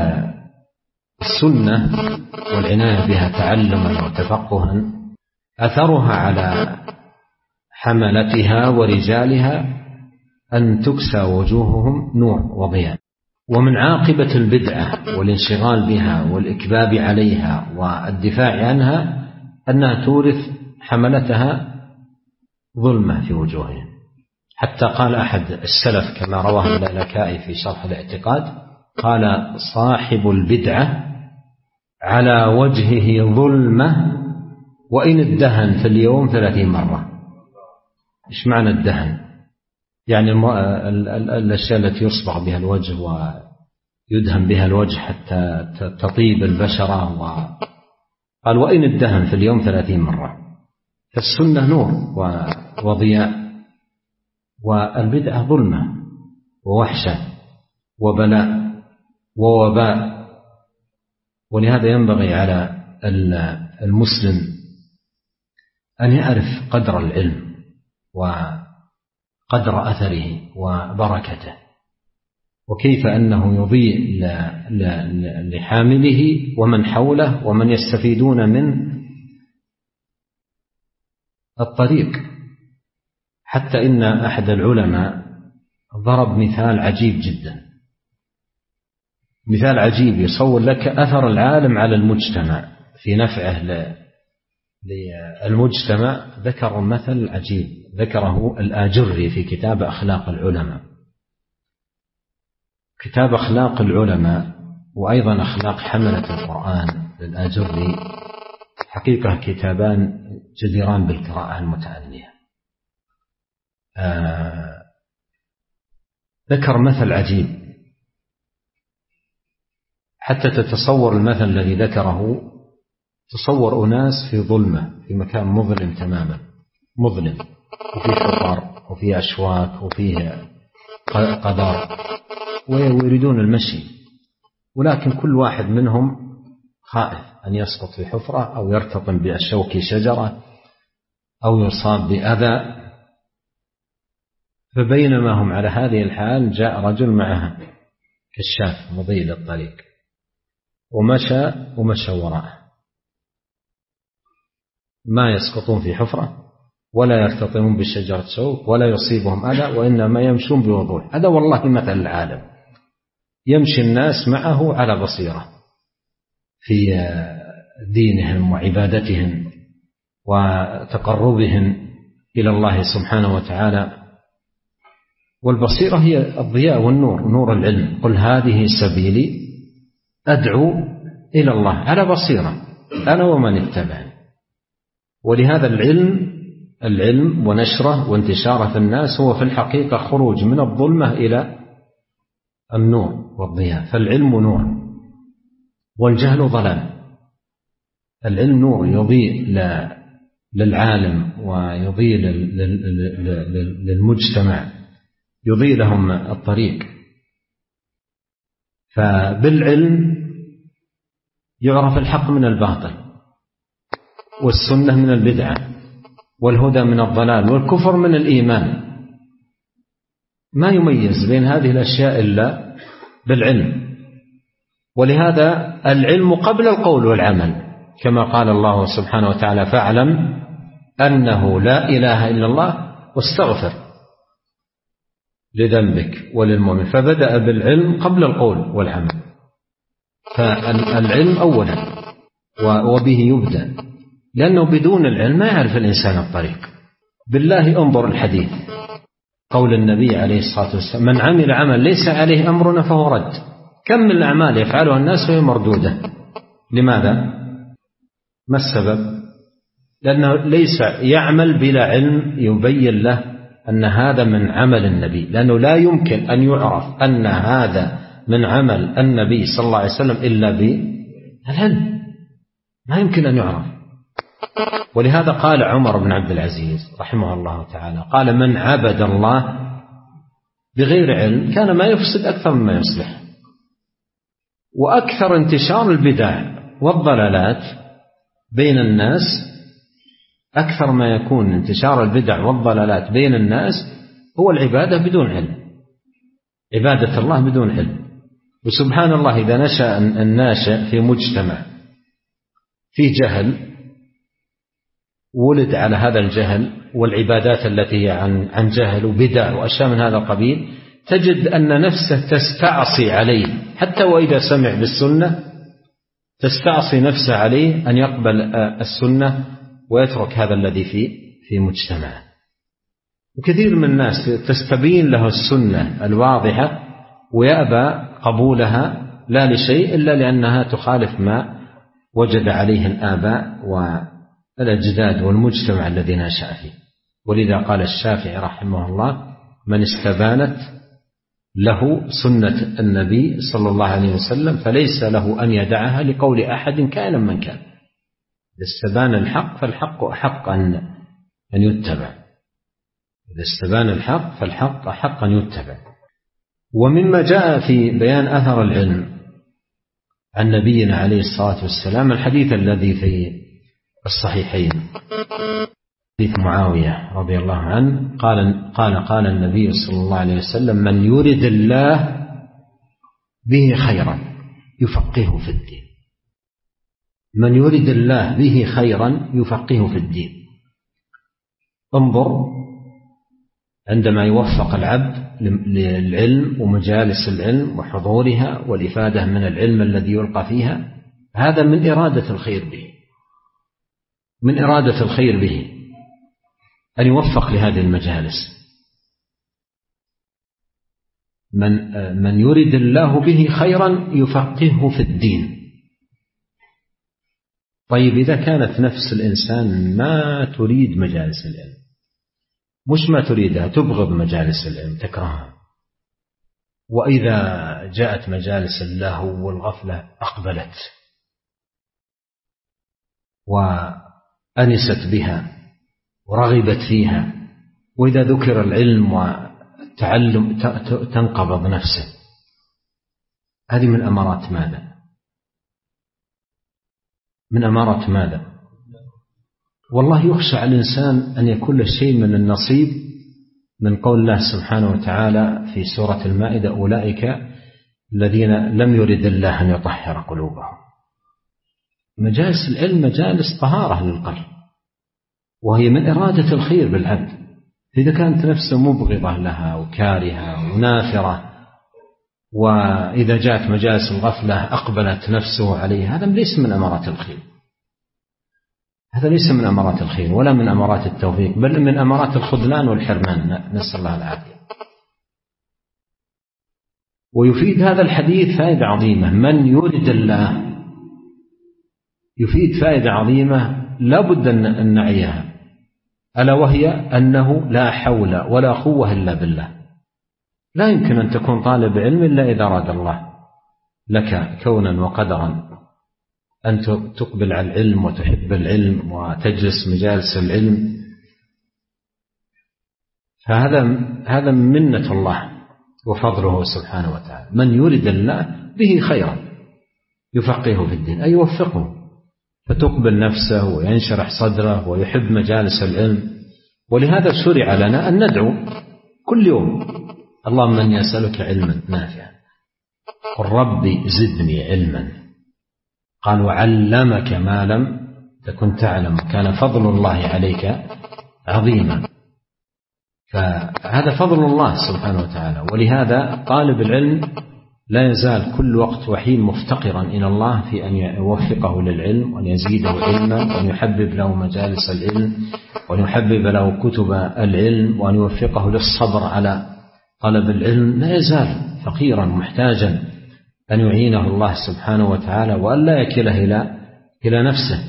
A: السنة والعناية بها تعلما وتفقها أثرها على حملتها ورجالها أن تكسى وجوههم نور وضياء. ومن عاقبة البدعة والانشغال بها والإكباب عليها والدفاع عنها أنها تورث حملتها ظلمة في وجوههم. حتى قال أحد السلف كما رواه اللالكائي في شرح الاعتقاد، قال: صاحب البدعة على وجهه ظلمة وإن ادهن في اليوم 30 مرة. إيش معنى الدهن؟ يعني الأشياء التي يصبغ بها الوجه ويدهن بها الوجه حتى تطيب البشرة. قال: وإن ادهن في اليوم 30 مرة. فالسنة نور وضياء، والبدعة ظلمة ووحشة وبلاء ووباء. ولهذا ينبغي على المسلم أن يعرف قدر العلم وقدر أثره وبركته، وكيف أنه يضيء لحامله ومن حوله ومن يستفيدون من الطريق. حتى إن أحد العلماء ضرب مثال عجيب جدا، مثال عجيب يصور لك أثر العالم على المجتمع في نفعه للمجتمع. ذكر مثل عجيب ذكره الآجري في كتاب أخلاق العلماء. كتاب أخلاق العلماء وأيضا أخلاق حملة القرآن للآجري حقيقة كتابان جديران بالقراءة المتأنية. ذكر مثل عجيب حتى تتصور المثل الذي ذكره. تصور أناس في ظلمة في مكان مظلم تماما، مظلم، وفيه حفر وفيه أشواك وفيه قذار ويريدون المشي، ولكن كل واحد منهم خائف أن يسقط في حفرة أو يرتطم بشوك شجرة أو يصاب بأذى. فبينما هم على هذه الحال جاء رجل معه كشاف مضيء للطريق ومشى وراءه. ما يسقطون في حفرة ولا يرتطمون بشجرة شوك ولا يصيبهم أذى، وإنما يمشون بوضوح. هذا والله مثل العالم، يمشي الناس معه على بصيرة في دينهم وعبادتهم وتقربهم إلى الله سبحانه وتعالى. والبصيرة هي الضياء والنور، نور العلم. قل هذه سبيلي أدعو إلى الله على بصيرة أنا ومن اتبعني. ولهذا العلم ونشره وانتشاره في الناس هو في الحقيقة خروج من الظلمة إلى النور والضياء. فالعلم نور والجهل ضلال. العلم نور يضيء للعالم ويضيء للمجتمع، يضيء لهم الطريق. فبالعلم يعرف الحق من الباطل، والسنة من البدعة، والهدى من الضلال، والكفر من الإيمان. ما يميز بين هذه الأشياء إلا بالعلم. ولهذا العلم قبل القول والعمل، كما قال الله سبحانه وتعالى: فاعلم أنه لا إله إلا الله واستغفر لذنبك وللمؤمن، فبدأ بالعلم قبل القول والعمل. فالعلم أولا وبه يبدأ، لأنه بدون العلم ما يعرف الإنسان الطريق. بالله انظر الحديث، قول النبي عليه الصلاة والسلام: من عمل عمل ليس عليه أمرنا فهو رد. كم من الأعمال يفعلها الناس وهي مردودة. لماذا؟ ما السبب؟ لأنه ليس يعمل بلا علم يبين له أن هذا من عمل النبي، لأنه لا يمكن أن يعرف أن هذا من عمل النبي صلى الله عليه وسلم إلا بالعلم، ما يمكن أن يعرف. ولهذا قال عمر بن عبد العزيز رحمه الله تعالى، قال: من عبد الله بغير علم كان ما يفسد أكثر مما يصلح. وأكثر انتشار البدع والضلالات بين الناس، أكثر ما يكون انتشار البدع والضلالات بين الناس هو العبادة بدون علم، عبادة الله بدون علم. وسبحان الله، إذا نشأ الناشئ في مجتمع في جهل، ولد على هذا الجهل والعبادات التي هي عن جهل وبدع وأشياء من هذا القبيل، تجد أن نفسه تستعصي عليه، حتى وإذا سمع بالسنة تستعصي نفسه عليه أن يقبل السنة ويترك هذا الذي في مجتمعه. وكثير من الناس تستبين له السنة الواضحة ويأبى قبولها، لا لشيء إلا لأنها تخالف ما وجد عليه الآباء والأجداد والمجتمع الذي نشأ فيه. ولذا قال الشافعي رحمه الله: من استبانت له سنة النبي صلى الله عليه وسلم فليس له أن يدعها لقول أحد كائنا من كان. إذا استبان الحق فالحق أحق أن يتبع، إذا استبان الحق فالحق أحق أن يتبع. ومما جاء في بيان أثر العلم عن نبينا عليه الصلاة والسلام الحديث الذي في الصحيحين، حديث معاوية رضي الله عنه قال النبي صلى الله عليه وسلم: من يرد الله به خيرا يفقهه في الدين. من يرد الله به خيرا يفقهه في الدين. انظر، عندما يوفق العبد للعلم ومجالس العلم وحضورها والإفادة من العلم الذي يلقى فيها، هذا من إرادة الخير به، من إرادة الخير به أن يوفق لهذه المجالس. من يرد الله به خيرا يفقهه في الدين. طيب، إذا كانت نفس الإنسان ما تريد مجالس العلم، مش ما تريدها، تبغض مجالس العلم، تكرهها، وإذا جاءت مجالس اللهو والغفلة أقبلت وأنست بها ورغبت فيها، وإذا ذكر العلم والتعلم تنقبض نفسه، هذه من أمارات ماذا؟ من أمارات ماذا؟ والله يخشى على الإنسان أن يكون له شيء من النصيب من قول الله سبحانه وتعالى في سورة المائدة: أولئك الذين لم يرد الله أن يطهر قلوبهم. مجالس العلم مجالس طهارة للقلب، وهي من إرادة الخير بالعبد. إذا كانت نفسه مبغضة لها وكارهة ونافرة، وإذا جاءت مجالس الغفلة أقبلت نفسه عليه، هذا ليس من أمارات الخير، هذا ليس من أمارات الخير ولا من أمارات التوفيق، بل من أمارات الخذلان والحرمان، نسأل الله العافية. ويفيد هذا الحديث فائدة عظيمة: من يرد الله، يفيد فائدة عظيمة لا بد أن نعيها، ألا وهي أنه لا حول ولا قوة إلا بالله. لا يمكن أن تكون طالب علم إلا إذا أراد الله لك كونا وقدرا أن تقبل على العلم وتحب العلم وتجلس مجالس العلم. فهذا من منة الله وفضله سبحانه وتعالى. من يرد الله به خيرا يفقهه في الدين، أي يوفقه فتقبل نفسه وينشرح صدره ويحب مجالس العلم. ولهذا شرع لنا أن ندعو كل يوم: اللهم إني أسألك علما نافعا، قل ربي زدني علما، قال وعلمك ما لم تكن تعلم، كان فضل الله عليك عظيما. فهذا فضل الله سبحانه وتعالى. ولهذا طالب العلم لا يزال كل وقت وحين مفتقرا إلى الله في أن يوفقه للعلم وأن يزيده علما وأن يحبب له مجالس العلم وأن يحبب له كتب العلم وأن يوفقه للصبر على طلب العلم. لا يزال فقيرا محتاجا أن يعينه الله سبحانه وتعالى وأن لا يكله إلى نفسه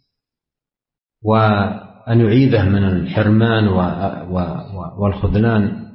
A: وأن يعيذه من الحرمان والخذلان.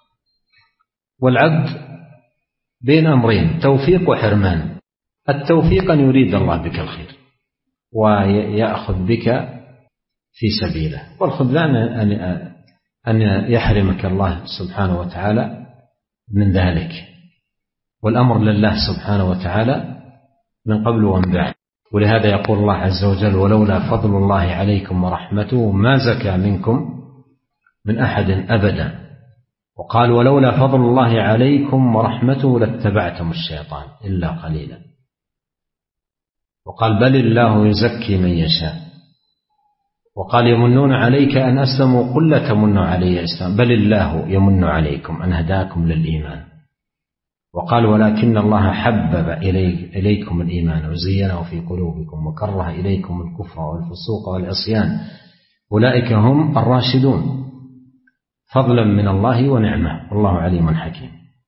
A: والعبد بين أمرين، توفيق وحرمان. التوفيق أن يريد الله بك الخير ويأخذ بك في سبيله، والخذلان أن يحرمك الله سبحانه وتعالى من ذلك. والأمر لله سبحانه وتعالى من قبل ومن بعد. ولهذا يقول الله عز وجل: ولولا فضل الله عليكم ورحمته ما زكى منكم من أحد أبدا. وقال: ولولا فضل الله عليكم ورحمته لاتبعتم الشيطان إلا قليلا. وقال: بل الله يزكي من يشاء. وقال: يمنون عليك أن أسلموا، قل لا تمنوا علي إسلام، بل الله يمن عليكم أن هداكم للإيمان. وقال: ولكن الله حبب إليكم الإيمان وزينه في قلوبكم وكره إليكم الكفر والفسوق والعصيان أولئك هم الراشدون، فضلا من الله ونعمة والله عليم حكيم.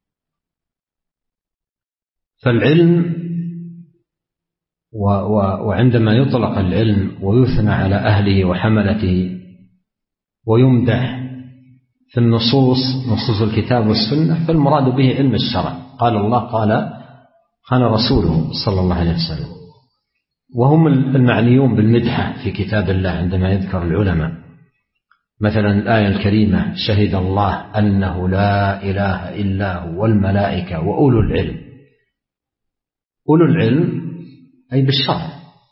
A: فالعلم وعندما يطلق العلم ويثنى على أهله وحملته ويمدح في نصوص الكتاب والسنة، فالمراد به علم الشرع. قال الله قال رسوله صلى الله عليه وسلم، وهم المعنيون بالمدحة في كتاب الله عندما يذكر العلماء. مثلا الآية الكريمة: شهد الله أنه لا إله إلا هو والملائكة وأولو العلم. أولو العلم أي بالشرع،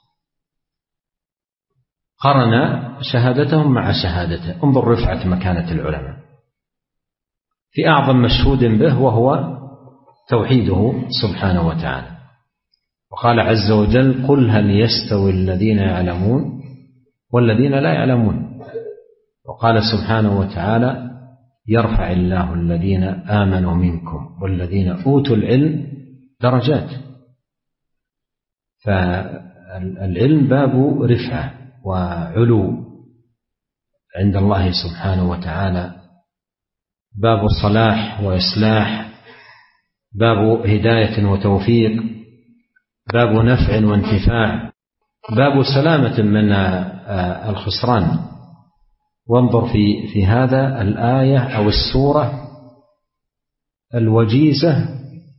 A: قرن شهادتهم مع شهادته. انظر رفعة مكانة العلماء في أعظم مشهود به وهو توحيده سبحانه وتعالى. وقال عز وجل: قل هل يستوي الذين يعلمون والذين لا يعلمون. وقال سبحانه وتعالى: يرفع الله الذين آمنوا منكم والذين أوتوا العلم درجات. فالعلم باب رفعة وعلو عند الله سبحانه وتعالى، باب صلاح وإصلاح، باب هداية وتوفيق، باب نفع وانتفاع، باب سلامة من الخسران. وانظر في هذا الآية أو السورة الوجيزة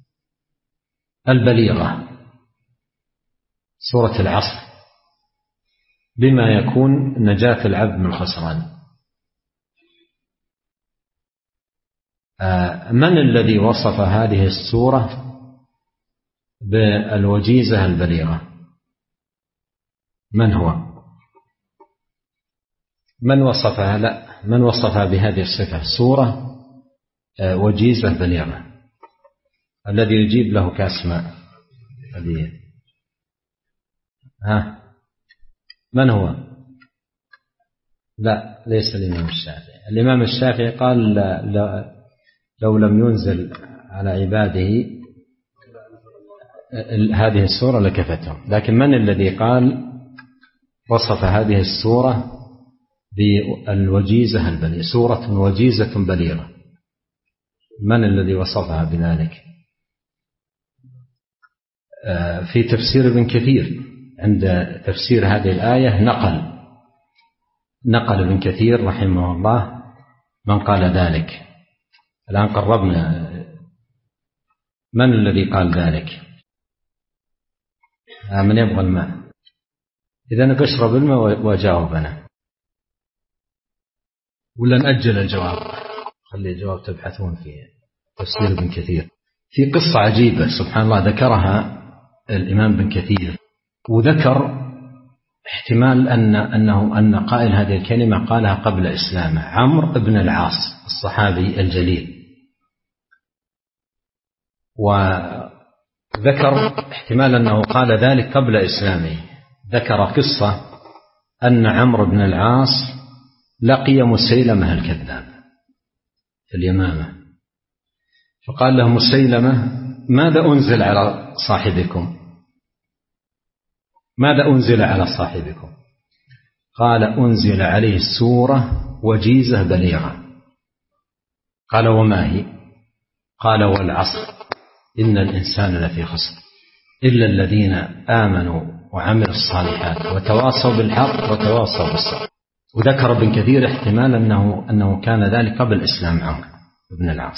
A: البليغة، سورة العصر، بما يكون نجاة العبد من الخسران. من الذي وصف هذه السورة بالوجيزة البليغة؟ من هو؟ من وصفها بهذه الصفة؟ سورة وجيزة بليغة. الذي يجيب له كاس ماء. من هو؟ لا، ليس الإمام الشافعي. الإمام الشافعي قال لو لم ينزل على عباده هذه السورة لكفتهم. لكن من الذي قال وصف هذه السورة بالوجيزة البليغة؟ سورة وجيزة بليغة، من الذي وصفها بذلك؟ في تفسير ابن كثير عند تفسير هذه الآية نقل ابن كثير رحمه الله من قال ذلك. الآن قربنا. من الذي قال ذلك؟ من يبغى الماء؟ إذا بشرب الماء وجاوبنا، ولا نأجل الجواب؟ خلي الجواب تبحثون في تفسير ابن كثير. في قصة عجيبة سبحان الله ذكرها الإمام ابن كثير، وذكر احتمال أن قائل هذه الكلمة قالها قبل إسلامه، عمرو بن العاص الصحابي الجليل. وذكر احتمال أنه قال ذلك قبل إسلامه. ذكر قصة أن عمرو بن العاص لقي مسيلمة الكذاب، في اليمامة. فقال له مسيلمة: ماذا أنزل على صاحبكم؟ ماذا أنزل على صاحبكم؟ قال: أنزل عليه سورة وجيزة بليغة. قال: وما هي؟ قال: والعصر إن الإنسان لفي خسر إلا الذين آمنوا وعملوا الصالحات وتواصوا بالحق وتواصوا بالصبر. وذكر ابن كثير احتمال أنه كان ذلك قبل إسلام عمرو بن العاص.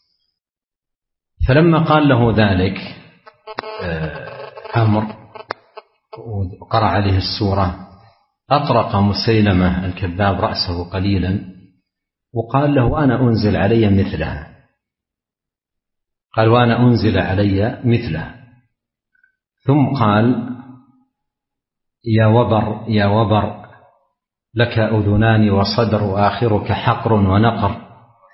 A: فلما قال له ذلك عمرو وقرأ عليه السورة، أطرق مسيلمة الكذاب رأسه قليلا وقال له: أنا أنزل علي مثلها. قال: وأنا أنزل علي مثلها. ثم قال: يا وبر لك أذنان وصدر وآخرك حقر ونقر.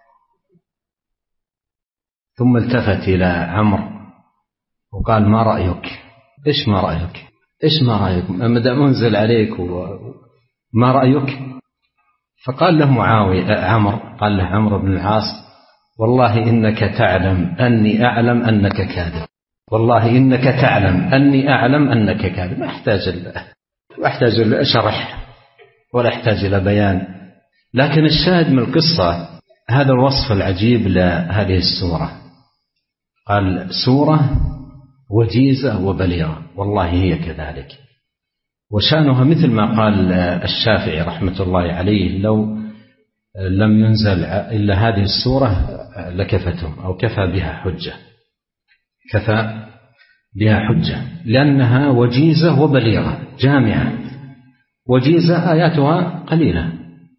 A: ثم التفت إلى عمرو وقال: ما رأيك؟ إيش ما رأيك؟ إيش ما رأيك؟ ماذا أنزل عليك وما رأيك؟ فقال له عمرو بن العاص: والله إنك تعلم أني أعلم أنك كاذب. والله إنك تعلم أني أعلم أنك كاذب. ما أحتاج إلى شرح ولا أحتاج إلى بيان. لكن الشاهد من القصة هذا الوصف العجيب لهذه السورة. قال: سورة وجيزة وبليغة، والله هي كذلك. وشأنها مثل ما قال الشافعي رحمة الله عليه: لو لم ينزل إلا هذه السورة لكفتهم، أو كفى بها حجة. كفى بها حجة لأنها وجيزة وبليغة جامعة. وجيزة آياتها قليلة،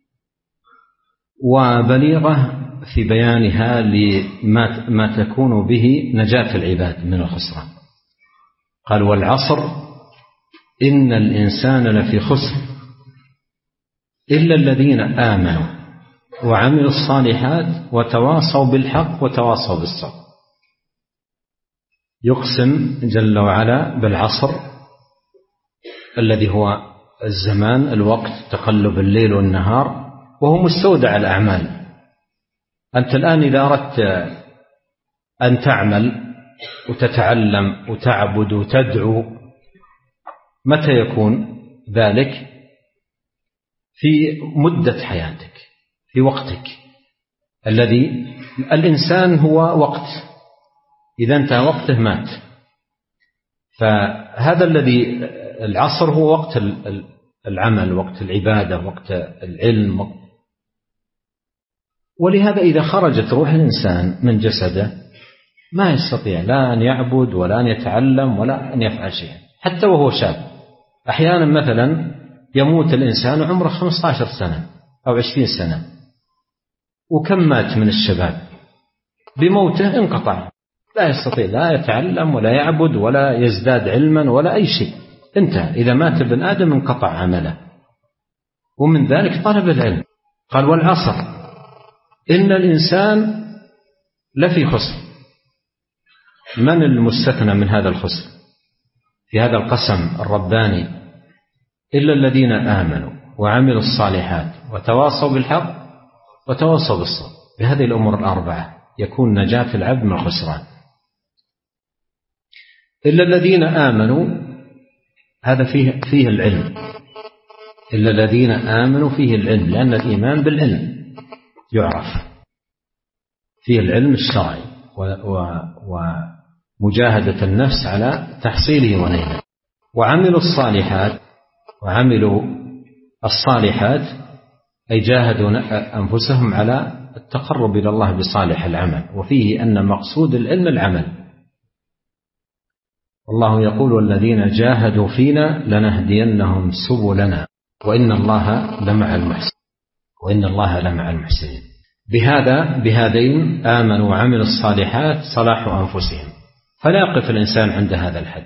A: وبليغة في بيانها لما تكون به نجاة العباد من الخسران. قال: والعصر إن الإنسان لفي خسر إلا الذين آمنوا وعملوا الصالحات وتواصوا بالحق وتواصوا بالصبر. يقسم جل وعلا بالعصر الذي هو الزمان، الوقت، تقلب الليل والنهار، وهو مستودع الأعمال. أنت الآن إذا أردت أن تعمل وتتعلم وتعبد وتدعو، متى يكون ذلك؟ في مدة حياتك، في وقتك الذي الإنسان هو وقت، إذا انتهى وقته مات. فهذا الذي العصر هو وقت العمل، وقت العبادة، وقت العلم. ولهذا إذا خرجت روح الإنسان من جسده ما يستطيع لا أن يعبد ولا أن يتعلم ولا أن يفعل شيء، حتى وهو شاب. أحيانا مثلا يموت الإنسان عمره 15 سنة أو 20 سنة، وكم مات من الشباب بموته انقطع، لا يستطيع لا يتعلم ولا يعبد ولا يزداد علما ولا أي شيء، انتهى. إذا مات ابن آدم انقطع عمله، ومن ذلك طلب العلم. قال: والعصر إن الإنسان لفي خسر. من المستثنى من هذا الخسر في هذا القسم الرباني؟ إلا الذين آمنوا وعملوا الصالحات وتواصوا بالحق وتواصوا بالصبر. بهذه الأمور الأربعة يكون نجاة العبد من الخسران. إلا الذين آمنوا، هذا فيه العلم. إلا الذين آمنوا فيه العلم، لأن الإيمان بالعلم يعرف، فيه العلم الشرعي ومجاهدة النفس على تحصيله ونيله. وعملوا الصالحات، وعملوا الصالحات أي جاهدوا أنفسهم على التقرب إلى الله بصالح العمل. وفيه أن مقصود العلم العمل. والله يقول: والذين جاهدوا فينا لنهدينهم سبلنا وإن الله لمع المحسنين. بهذين آمنوا وعملوا الصالحات صلاحوا أنفسهم. فلا يقف الإنسان عند هذا الحد،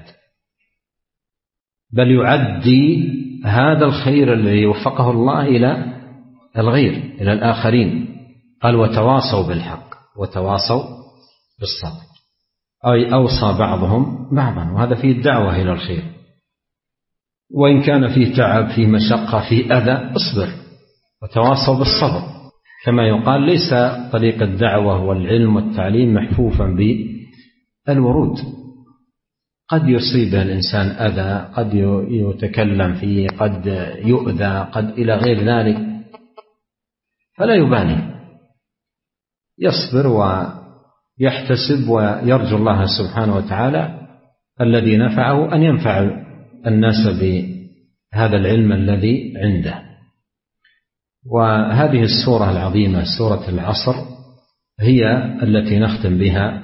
A: بل يعدي هذا الخير الذي وفقه الله إلى الغير، إلى الآخرين. قال: وتواصوا بالحق وتواصوا بالصبر، أي أوصى بعضهم بعضا، وهذا فيه الدعوة إلى الخير. وإن كان فيه تعب، فيه مشقة، فيه أذى، اصبر وتواصوا بالصبر. كما يقال ليس طريق الدعوة والعلم والتعليم محفوفا بالورود، قد يصيبه الإنسان أذى، قد يتكلم فيه، قد يؤذى، قد إلى غير ذلك، فلا يبالي، يصبر ويحتسب ويرجو الله سبحانه وتعالى الذي نفعه أن ينفع الناس بهذا العلم الذي عنده. وهذه السورة العظيمة سورة العصر هي التي نختم بها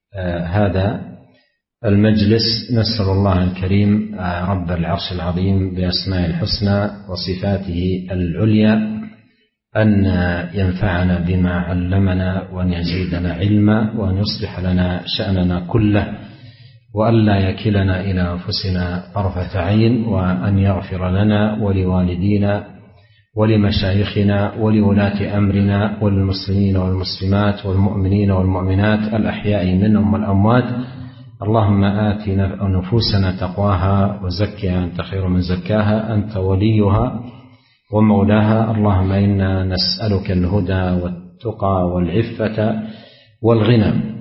A: هذا المجلس. نسأل الله الكريم رب العرش العظيم بأسماء الحسنى وصفاته العليا أن ينفعنا بما علمنا وأن يزيدنا علما وأن يصلح لنا شأننا كله وأن لا يكلنا إلى أنفسنا طرفة عين، وأن يغفر لنا ولوالدينا ولمشايخنا ولولاة أمرنا وللمسلمين والمسلمات والمؤمنين والمؤمنات الأحياء منهم والأموات. اللهم آت نفوسنا تقواها وزكها أنت خير من زكاها أنت وليها ومولاها. اللهم إنا نسألك الهدى والتقى والعفة والغنى.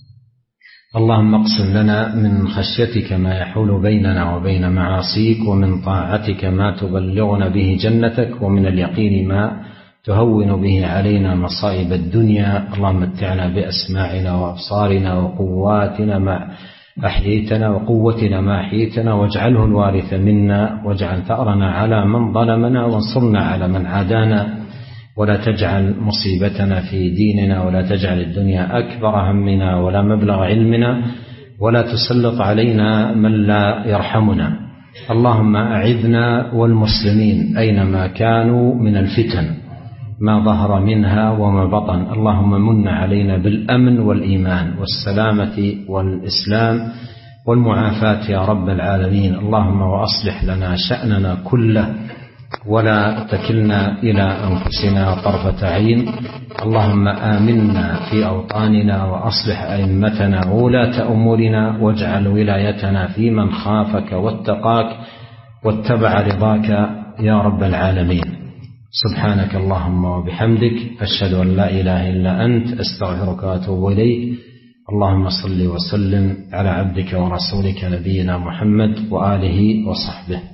A: اللهم اقسم لنا من خشيتك ما يحول بيننا وبين معاصيك، ومن طاعتك ما تبلغنا به جنتك، ومن اليقين ما تهون به علينا مصائب الدنيا. اللهم متعنا بأسماعنا وأبصارنا وقواتنا ما أحييتنا وقوتنا ما أحييتنا، واجعله الوارث منا، واجعل ثأرنا على من ظلمنا، وانصرنا على من عادانا، ولا تجعل مصيبتنا في ديننا، ولا تجعل الدنيا أكبر همنا ولا مبلغ علمنا، ولا تسلط علينا من لا يرحمنا. اللهم أعذنا والمسلمين أينما كانوا من الفتن ما ظهر منها وما بطن. اللهم من علينا بالأمن والإيمان والسلامة والإسلام والمعافاة يا رب العالمين. اللهم وأصلح لنا شأننا كله ولا تكلنا إلى أنفسنا طرفة عين. اللهم آمنا في أوطاننا وأصلح أئمتنا وولاة أمورنا، واجعل ولايتنا في من خافك واتقاك واتبع رضاك يا رب العالمين. سبحانك اللهم وبحمدك، أشهد أن لا إله إلا أنت، أستغفرك وأتوب إليك. اللهم صل وسلم على عبدك ورسولك نبينا محمد وآله وصحبه.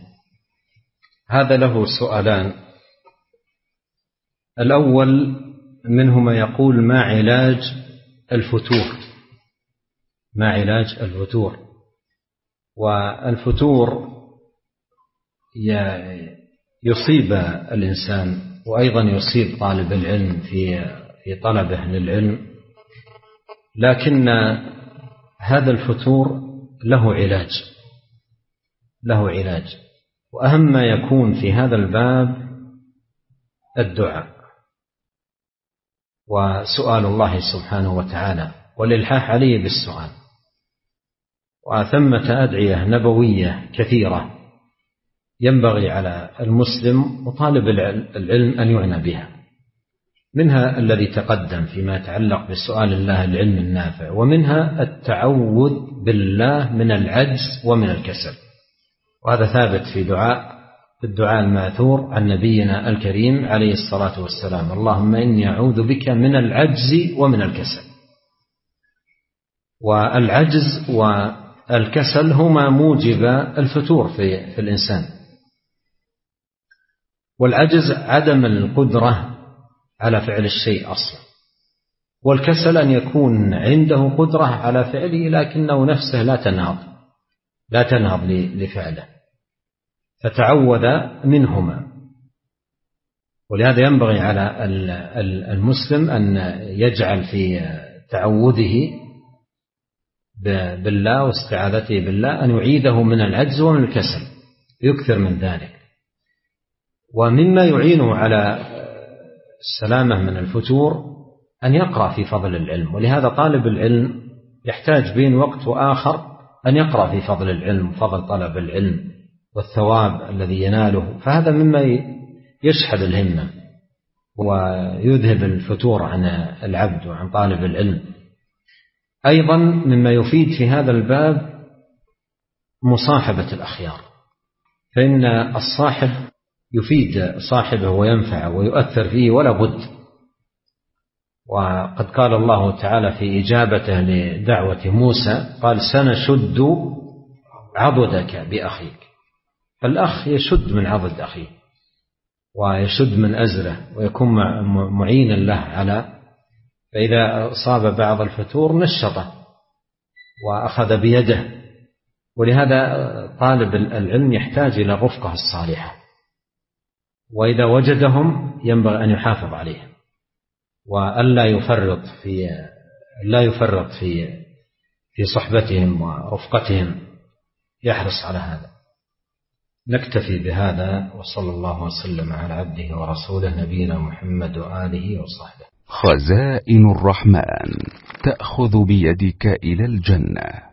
A: هذا له سؤالان. الأول منهما يقول: ما علاج الفتور؟ ما علاج الفتور؟ والفتور يصيب الإنسان وأيضا يصيب طالب العلم في طلبه للعلم، لكن هذا الفتور له علاج، له علاج، وأهم ما يكون في هذا الباب الدعاء وسؤال الله سبحانه وتعالى والإلحاح عليه بالسؤال. وثمة أدعية نبوية كثيرة ينبغي على المسلم وطالب العلم أن يعنى بها، منها الذي تقدم فيما يتعلق بسؤال الله العلم النافع، ومنها التعوذ بالله من العجز ومن الكسل، وهذا ثابت في الدعاء الماثور عن نبينا الكريم عليه الصلاة والسلام: اللهم إني أعوذ بك من العجز ومن الكسل. والعجز والكسل هما موجب الفتور في الإنسان. والعجز عدم القدرة على فعل الشيء أصلا، والكسل أن يكون عنده قدرة على فعله لكنه نفسه لا تنهض لفعله، فتعوذ منهما. ولهذا ينبغي على المسلم أن يجعل في تعوذه بالله واستعاذته بالله أن يعيده من العجز ومن الكسل، يكثر من ذلك. ومما يعينه على السلامة من الفتور أن يقرأ في فضل العلم. ولهذا طالب العلم يحتاج بين وقت وآخر أن يقرأ في فضل العلم وفضل طلب العلم والثواب الذي يناله، فهذا مما يشحذ الهمة ويذهب الفتور عن العبد وعن طالب العلم. أيضا مما يفيد في هذا الباب مصاحبة الأخيار، فإن الصاحب يفيد صاحبه وينفعه ويؤثر فيه ولا بد، وقد قال الله تعالى في إجابته لدعوة موسى قال سنشد عضدك بأخيك. فالأخ يشد من عضد أخيه ويشد من أزره ويكون معينا له على، فإذا أصاب بعض الفتور نشطه وأخذ بيده. ولهذا طالب العلم يحتاج إلى الرفقة الصالحة، وإذا وجدهم ينبغي أن يحافظ عليهم وألا يفرط في صحبتهم ورفقتهم، يحرص على هذا. نكتفي بهذا، وصلى الله وسلم على عبده ورسوله نبينا محمد وآله وصحبه.
B: خزائن الرحمن تأخذ بيدك إلى الجنة.